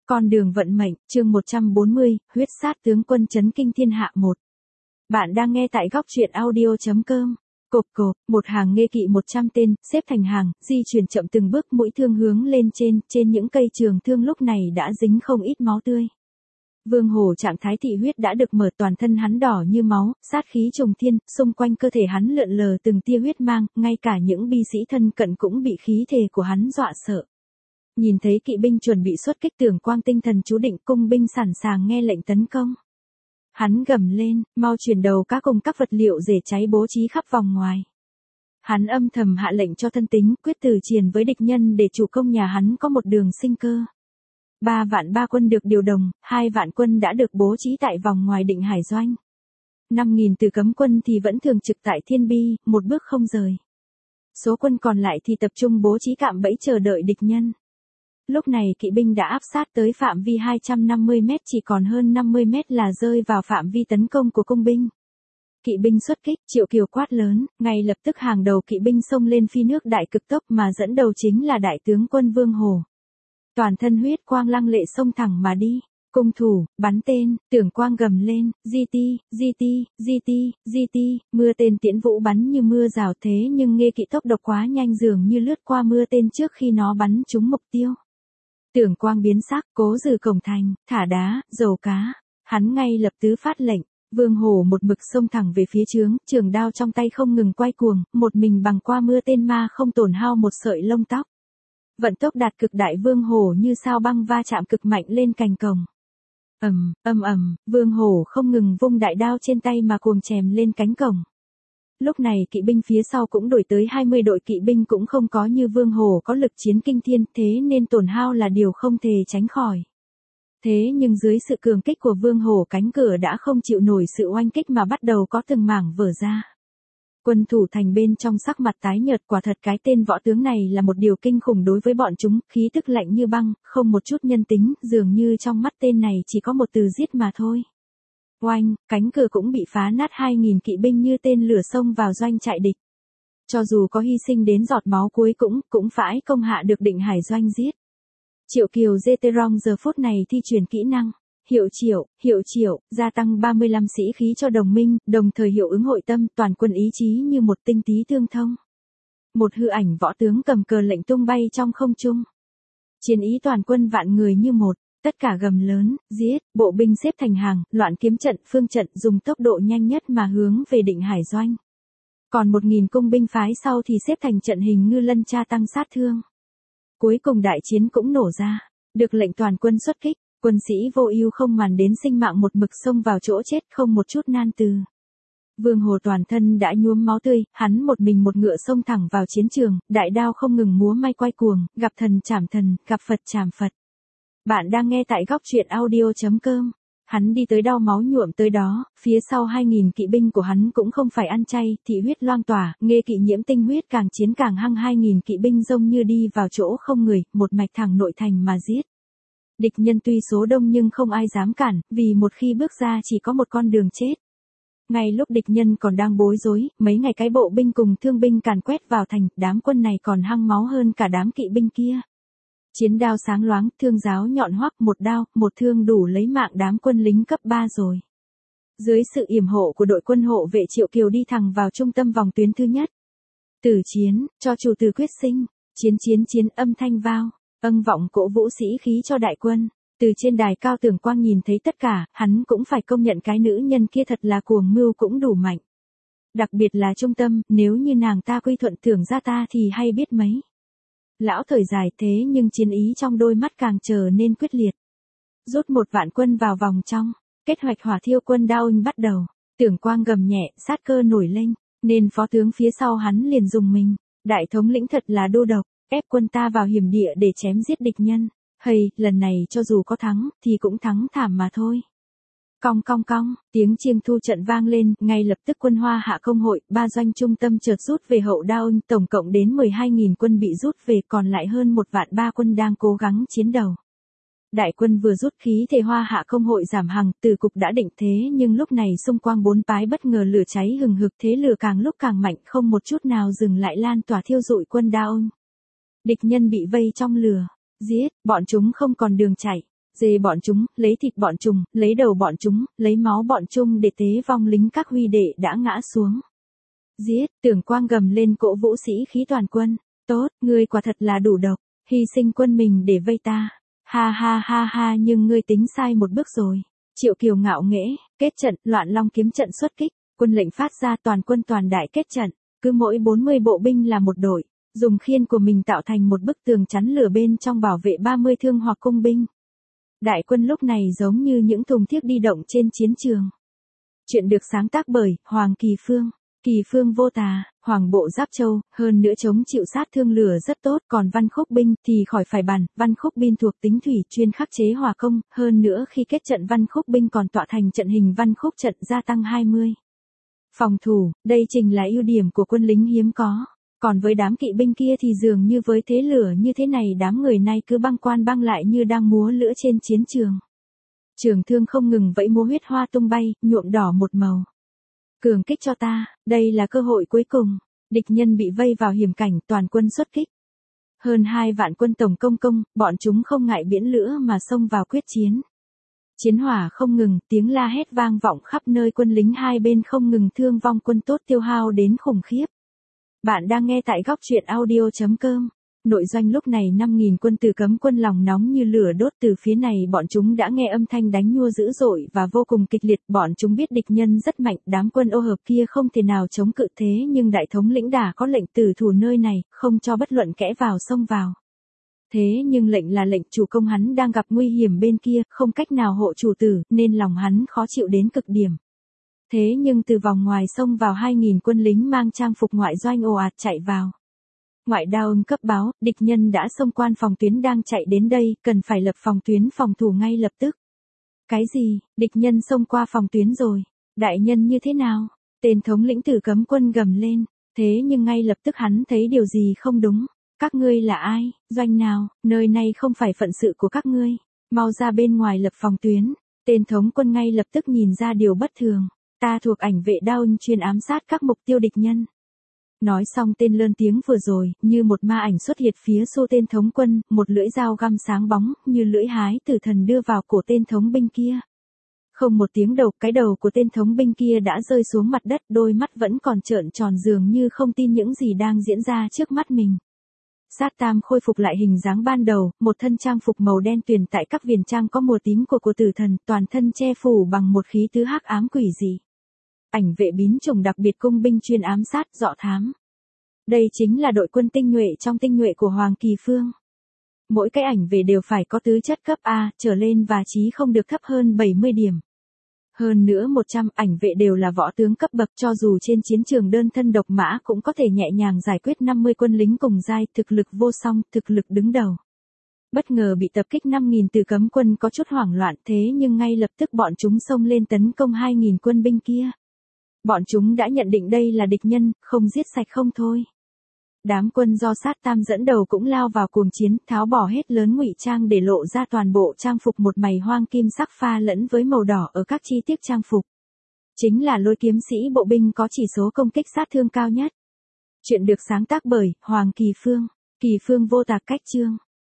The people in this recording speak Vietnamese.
Con đường vận mệnh, chương 140, huyết sát tướng quân chấn kinh thiên hạ 1. Bạn đang nghe tại góc truyện audio.com. Cộp cộp, một hàng nghê kỵ 100 tên, xếp thành hàng, di chuyển chậm từng bước, mũi thương hướng lên trên những cây trường thương lúc này đã dính không ít máu tươi. Vương Hổ trạng thái thị huyết đã được mở, toàn thân hắn đỏ như máu, sát khí trùng thiên, xung quanh cơ thể hắn lượn lờ từng tia huyết mang, ngay cả những binh sĩ thân cận cũng bị khí thể của hắn dọa sợ. Nhìn thấy kỵ binh chuẩn bị xuất kích, Tưởng Quang tinh thần chú định, cung binh sẵn sàng nghe lệnh tấn công. Hắn gầm lên, mau chuyển đầu các cùng các vật liệu rễ cháy bố trí khắp vòng ngoài. Hắn âm thầm hạ lệnh cho thân tín quyết tử chiến với địch nhân để chủ công nhà hắn có một đường sinh cơ. 3 vạn ba quân được điều động, 2 vạn quân đã được bố trí tại vòng ngoài Định Hải Doanh. 5.000 từ cấm quân thì vẫn thường trực tại Thiên Bi, một bước không rời. Số quân còn lại thì tập trung bố trí cạm bẫy chờ đợi địch nhân. Lúc này kỵ binh đã áp sát tới phạm vi 250 mét, chỉ còn hơn 50 mét là rơi vào phạm vi tấn công của cung binh. Kỵ binh xuất kích, Triệu Kiều quát lớn, ngay lập tức hàng đầu kỵ binh xông lên phi nước đại cực tốc, mà dẫn đầu chính là đại tướng quân Vương Hổ. Toàn thân huyết quang lăng lệ xông thẳng mà đi. Cung thủ, bắn tên, Tưởng Quang gầm lên, GT, mưa tên tiễn vũ bắn như mưa rào, thế nhưng nghê kỵ tốc độc quá nhanh, dường như lướt qua mưa tên trước khi nó bắn trúng mục tiêu. Tưởng Quang biến sắc, cố giữ cổng thành, thả đá, dầu cá. Hắn ngay lập tức phát lệnh. Vương Hổ một mực xông thẳng về phía trướng, trường đao trong tay không ngừng quay cuồng, một mình bằng qua mưa tên mà không tổn hao một sợi lông tóc. Vận tốc đạt cực đại, Vương Hổ như sao băng va chạm cực mạnh lên cành cổng. Vương Hổ không ngừng vung đại đao trên tay mà cuồng chém lên cánh cổng. Lúc này kỵ binh phía sau cũng đổi tới 20 đội kỵ binh, cũng không có như Vương Hổ có lực chiến kinh thiên, thế nên tổn hao là điều không thể tránh khỏi. Thế nhưng dưới sự cường kích của Vương Hổ, cánh cửa đã không chịu nổi sự oanh kích mà bắt đầu có từng mảng vỡ ra. Quân thủ thành bên trong sắc mặt tái nhợt, quả thật cái tên võ tướng này là một điều kinh khủng đối với bọn chúng, khí tức lạnh như băng, không một chút nhân tính, dường như trong mắt tên này chỉ có một từ giết mà thôi. Oanh, cánh cửa cũng bị phá nát, 2.000 kỵ binh như tên lửa xông vào doanh trại địch. Cho dù có hy sinh đến giọt máu cuối cũng phải công hạ được Định Hải Doanh giết. Triệu Kiều Zeterong giờ phút này thi chuyển kỹ năng. Hiệu triệu, gia tăng 35 sĩ khí cho đồng minh, đồng thời hiệu ứng hội tâm, toàn quân ý chí như một tinh tí tương thông. Một hư ảnh võ tướng cầm cờ lệnh tung bay trong không trung. Chiến ý toàn quân vạn người như một, tất cả gầm lớn, giết, bộ binh xếp thành hàng, loạn kiếm trận, phương trận, dùng tốc độ nhanh nhất mà hướng về Định Hải Doanh. Còn 1.000 cung binh phái sau thì xếp thành trận hình ngư lân tra tăng sát thương. Cuối cùng đại chiến cũng nổ ra, được lệnh toàn quân xuất kích. Quân sĩ vô ưu không màng đến sinh mạng một mực xông vào chỗ chết, không một chút nan từ. Vương Hổ toàn thân đã nhuốm máu tươi, hắn một mình một ngựa xông thẳng vào chiến trường, đại đao không ngừng múa may quay cuồng, gặp thần chảm thần, gặp Phật chảm Phật. Bạn đang nghe tại góc truyện audio.com. Hắn đi tới đau máu nhuộm tới đó, phía sau 2.000 kỵ binh của hắn cũng không phải ăn chay, thị huyết loang tỏa, nghê kỵ nhiễm tinh huyết, càng chiến càng hăng, 2.000 kỵ binh giống như đi vào chỗ không người, một mạch thẳng nội thành mà giết. Địch nhân tuy số đông nhưng không ai dám cản, vì một khi bước ra chỉ có một con đường chết. Ngay lúc địch nhân còn đang bối rối, mấy ngày cái bộ binh cùng thương binh càn quét vào thành, đám quân này còn hăng máu hơn cả đám kỵ binh kia. Chiến đao sáng loáng, thương giáo nhọn hoắc, một đao, một thương đủ lấy mạng đám quân lính cấp 3 rồi. Dưới sự yểm hộ của đội quân hộ vệ, Triệu Kiều đi thẳng vào trung tâm vòng tuyến thứ nhất. Tử chiến, cho chủ tử quyết sinh, chiến, âm thanh vang vọng cổ vũ sĩ khí cho đại quân. Từ trên đài cao Tưởng Quang nhìn thấy tất cả, hắn cũng phải công nhận cái nữ nhân kia thật là cuồng mưu cũng đủ mạnh. Đặc biệt là trung tâm, nếu như nàng ta quy thuận Tưởng gia ta thì hay biết mấy. Lão thời dài, thế nhưng chiến ý trong đôi mắt càng trở nên quyết liệt. Rút 1 vạn quân vào vòng trong, kết hoạch hỏa thiêu quân Đao bắt đầu. Tưởng Quang gầm nhẹ, sát cơ nổi lên, nên phó tướng phía sau hắn liền dùng mình. Đại thống lĩnh thật là đô độc, ép quân ta vào hiểm địa để chém giết địch nhân. Lần này cho dù có thắng, thì cũng thắng thảm mà thôi. Cong, tiếng chiêng thu trận vang lên, ngay lập tức quân Hoa Hạ công hội, 3 doanh trung tâm chợt rút về hậu Đao, tổng cộng đến 12.000 quân bị rút về, còn lại hơn 1 vạn 3 quân đang cố gắng chiến đầu. Đại quân vừa rút, khí thể Hoa Hạ công hội giảm hằng, từ cục đã định thế nhưng lúc này xung quanh 4 phái bất ngờ lửa cháy hừng hực, thế lửa càng lúc càng mạnh, không một chút nào dừng lại, lan tỏa thiêu rụi quân Đao. Địch nhân bị vây trong lửa, giết, bọn chúng không còn đường chạy. Dê bọn chúng, lấy thịt bọn chúng, lấy đầu bọn chúng, lấy máu bọn chúng để tế vong lính các huy đệ đã ngã xuống. Giết, Tưởng Quang gầm lên cỗ vũ sĩ khí toàn quân. Tốt, ngươi quả thật là đủ độc, hy sinh quân mình để vây ta. Ha ha ha ha, nhưng ngươi tính sai một bước rồi. Triệu Kiều ngạo nghễ, kết trận, Loạn Long kiếm trận xuất kích, quân lệnh phát ra, toàn quân toàn đại kết trận, cứ mỗi 40 bộ binh là một đội, dùng khiên của mình tạo thành một bức tường chắn lửa bên trong bảo vệ 30 thương hoặc cung binh. Đại quân lúc này giống như những thùng thiếc đi động trên chiến trường. Chuyện được sáng tác bởi Hoàng Kỳ Phương. Kỳ Phương vô tà, Hoàng bộ Giáp Châu, hơn nữa chống chịu sát thương lửa rất tốt, còn Văn Khúc binh thì khỏi phải bàn, Văn Khúc binh thuộc tính thủy, chuyên khắc chế hỏa công, hơn nữa khi kết trận Văn Khúc binh còn tọa thành trận hình Văn Khúc trận gia tăng 20. Phòng thủ, đây chính là ưu điểm của quân lính hiếm có. Còn với đám kỵ binh kia thì dường như với thế lửa như thế này đám người này cứ băng quan băng lại như đang múa lửa trên chiến trường. Trường thương không ngừng vẫy múa, huyết hoa tung bay, nhuộm đỏ một màu. Cường kích cho ta, đây là cơ hội cuối cùng. Địch nhân bị vây vào hiểm cảnh, toàn quân xuất kích. Hơn 2 vạn quân tổng công, bọn chúng không ngại biển lửa mà xông vào quyết chiến. Chiến hỏa không ngừng, tiếng la hét vang vọng khắp nơi, quân lính hai bên không ngừng thương vong, quân tốt tiêu hao đến khủng khiếp. Bạn đang nghe tại góc truyện audio.com. Nội doanh lúc này 5.000 quân Tử Cấm quân lòng nóng như lửa đốt, từ phía này bọn chúng đã nghe âm thanh đánh nhua dữ dội và vô cùng kịch liệt, bọn chúng biết địch nhân rất mạnh, đám quân ô hợp kia không thể nào chống cự, thế nhưng đại thống lĩnh đã có lệnh tử thủ nơi này, không cho bất luận kẻ vào xông vào. Thế nhưng lệnh là lệnh, chủ công hắn đang gặp nguy hiểm bên kia, không cách nào hộ chủ tử, nên lòng hắn khó chịu đến cực điểm. Thế nhưng từ vòng ngoài xông vào 2.000 quân lính mang trang phục ngoại doanh ồ ạt chạy vào. Ngoại đao cấp báo, địch nhân đã xông quan phòng tuyến đang chạy đến đây, cần phải lập phòng tuyến phòng thủ ngay lập tức. Cái gì, địch nhân xông qua phòng tuyến rồi, đại nhân như thế nào? Tên thống lĩnh Tử Cấm quân gầm lên, thế nhưng ngay lập tức hắn thấy điều gì không đúng. Các ngươi là ai, doanh nào, nơi này không phải phận sự của các ngươi, mau ra bên ngoài lập phòng tuyến. Tên thống quân ngay lập tức nhìn ra điều bất thường, ta thuộc ảnh vệ đao chuyên ám sát các mục tiêu địch nhân. Nói xong tên lớn tiếng vừa rồi, như một ma ảnh xuất hiện phía xô tên thống quân, một lưỡi dao găm sáng bóng, như lưỡi hái tử thần đưa vào cổ tên thống binh kia. Không một tiếng đầu, cái đầu của tên thống binh kia đã rơi xuống mặt đất, đôi mắt vẫn còn trợn tròn dường như không tin những gì đang diễn ra trước mắt mình. Sát Tam khôi phục lại hình dáng ban đầu, một thân trang phục màu đen tuyền, tại các viền trang có mùa tím của tử thần, toàn thân che phủ bằng một khí tứ hắc ám quỷ dị. Ảnh vệ biến chủng đặc biệt cung binh chuyên ám sát, dọ thám. Đây chính là đội quân tinh nhuệ trong tinh nhuệ của Hoàng Kỳ Phương. Mỗi cái ảnh vệ đều phải có tứ chất cấp A trở lên và chí không được thấp hơn 70 điểm. Hơn nữa 100 ảnh vệ đều là võ tướng cấp bậc, cho dù trên chiến trường đơn thân độc mã cũng có thể nhẹ nhàng giải quyết 50 quân lính cùng giai, thực lực vô song, thực lực đứng đầu. Bất ngờ bị tập kích 5.000 Tử Cấm quân có chút hoảng loạn, thế nhưng ngay lập tức bọn chúng xông lên tấn công 2.000 quân binh kia. Bọn chúng đã nhận định đây là địch nhân, không giết sạch không thôi. Đám quân do Sát Tam dẫn đầu cũng lao vào cuồng chiến, tháo bỏ hết lớn ngụy trang để lộ ra toàn bộ trang phục một mày hoang kim sắc pha lẫn với màu đỏ ở các chi tiết trang phục. Chính là Lôi kiếm sĩ bộ binh có chỉ số công kích sát thương cao nhất. Chuyện được sáng tác bởi Hoàng Kỳ Phương. Kỳ Phương vô tà, cách chương.